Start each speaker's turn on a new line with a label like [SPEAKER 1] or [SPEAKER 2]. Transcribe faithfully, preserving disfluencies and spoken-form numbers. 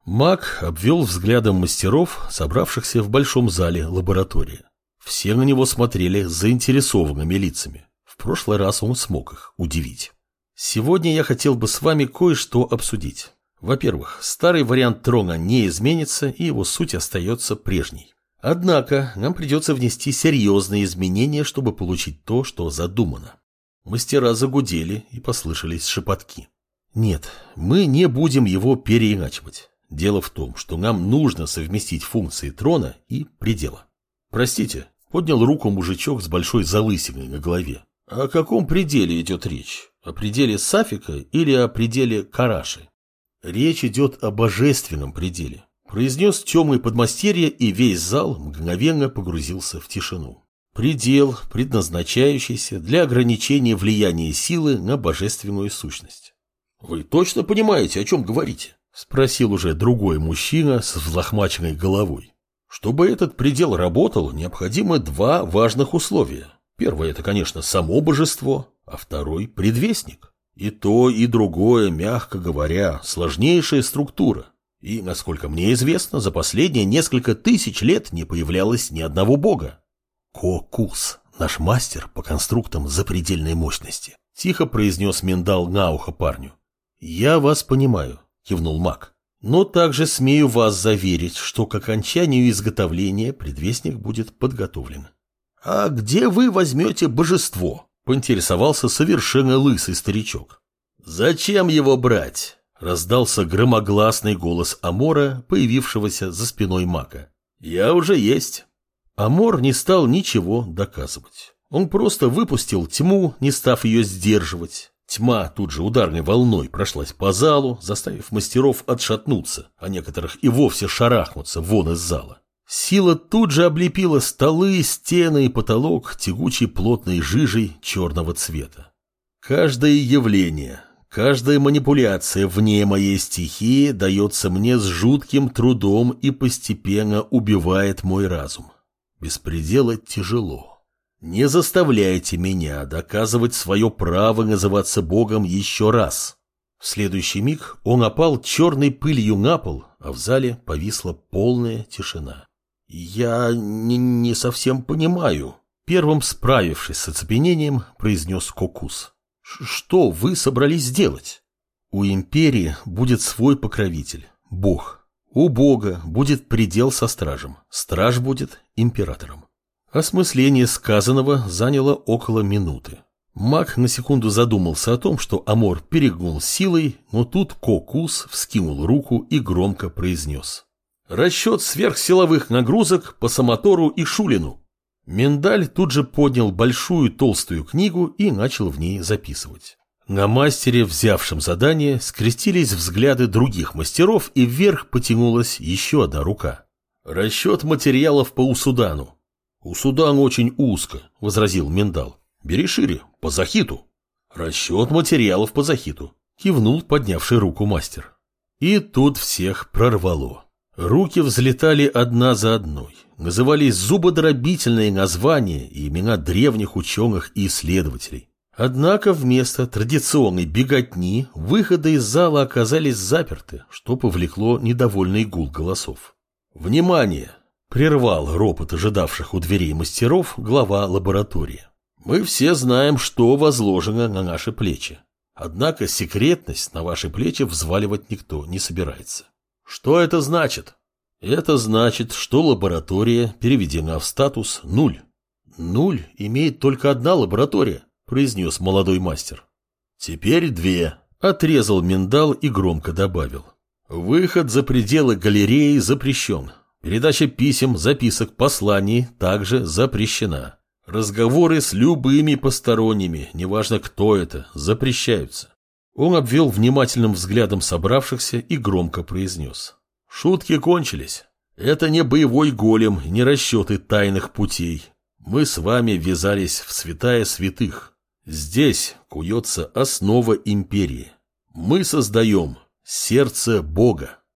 [SPEAKER 1] Маг обвел взглядом мастеров, собравшихся в большом зале лаборатории. Все на него смотрели с заинтересованными лицами. В прошлый раз он смог их удивить. Сегодня я хотел бы с вами кое-что обсудить. Во-первых, старый вариант трона не изменится, и его суть остается прежней. Однако нам придется внести серьезные изменения, чтобы получить то, что задумано. Мастера загудели, и послышались шепотки. Нет, мы не будем его переиначивать. Дело в том, что нам нужно совместить функции трона и предела. Простите, поднял руку мужичок с большой залысиной на голове. О каком пределе идет речь? О пределе Сафика или о пределе Караши? Речь идет о божественном пределе, произнес темный подмастерье, и весь зал мгновенно погрузился в тишину. Предел, предназначающийся для ограничения влияния силы на божественную сущность. Вы точно понимаете, о чем говорите? Спросил уже другой мужчина с взлохмаченной головой. Чтобы этот предел работал, необходимы два важных условия. Первое – это, конечно, само божество, а второй – предвестник. И то, и другое, мягко говоря, сложнейшая структура. И, насколько мне известно, за последние несколько тысяч лет не появлялось ни одного бога. Кокус, наш мастер по конструктам запредельной мощности, тихо произнес Миндал на ухо парню. Я вас понимаю. Кивнул маг. Но также смею вас заверить, что к окончанию изготовления предвестник будет подготовлен. А где вы возьмете божество? Поинтересовался совершенно лысый старичок. Зачем его брать? Раздался громогласный голос Амора, появившегося за спиной мага. Я уже есть. Амор не стал ничего доказывать. Он просто выпустил тьму, не став ее сдерживать. Тьма тут же ударной волной прошлась по залу, заставив мастеров отшатнуться, а некоторых и вовсе шарахнуться вон из зала. Сила тут же облепила столы, стены и потолок тягучей плотной жижей черного цвета. Каждое явление, каждая манипуляция вне моей стихии дается мне с жутким трудом и постепенно убивает мой разум. Без предела тяжело. Не заставляйте меня доказывать свое право называться Богом еще раз. В следующий миг он опал черной пылью на пол, а в зале повисла полная тишина. Я не, не совсем понимаю. Первым справившись с оцепенением, произнес Кокус. Что вы собрались сделать? У империи будет свой покровитель, Бог. У Бога будет предел со стражем, страж будет императором. Осмысление сказанного заняло около минуты. Маг на секунду задумался о том, что Амор перегнул силой, но тут Кокус вскинул руку и громко произнес. «Расчет сверхсиловых нагрузок по Самотору и Шулину». Миндаль тут же поднял большую толстую книгу и начал в ней записывать. На мастере, взявшем задание, скрестились взгляды других мастеров, и вверх потянулась еще одна рука. «Расчет материалов по Усудану». «Усудан очень узко», — возразил Миндал. «Бери шире, по Захиту». «Расчет материалов по Захиту», — кивнул поднявший руку мастер. И тут всех прорвало. Руки взлетали одна за одной. Назывались зубодробительные названия и имена древних ученых и исследователей. Однако вместо традиционной беготни выходы из зала оказались заперты, что повлекло недовольный гул голосов. «Внимание!» — прервал ропот ожидавших у дверей мастеров глава лаборатории. «Мы все знаем, что возложено на наши плечи. Однако секретность на ваши плечи взваливать никто не собирается. Что это значит? Это значит, что лаборатория переведена в статус нуль. Нуль имеет только одна лаборатория», — произнес молодой мастер. «Теперь две», — отрезал Миндал и громко добавил. «Выход за пределы галереи запрещен. Передача писем, записок, посланий также запрещена. Разговоры с любыми посторонними, неважно кто это, запрещаются». Он обвел внимательным взглядом собравшихся и громко произнес. «Шутки кончились. Это не боевой голем, не расчеты тайных путей. Мы с вами ввязались в святая святых. Здесь куется основа империи. Мы создаем сердце Бога».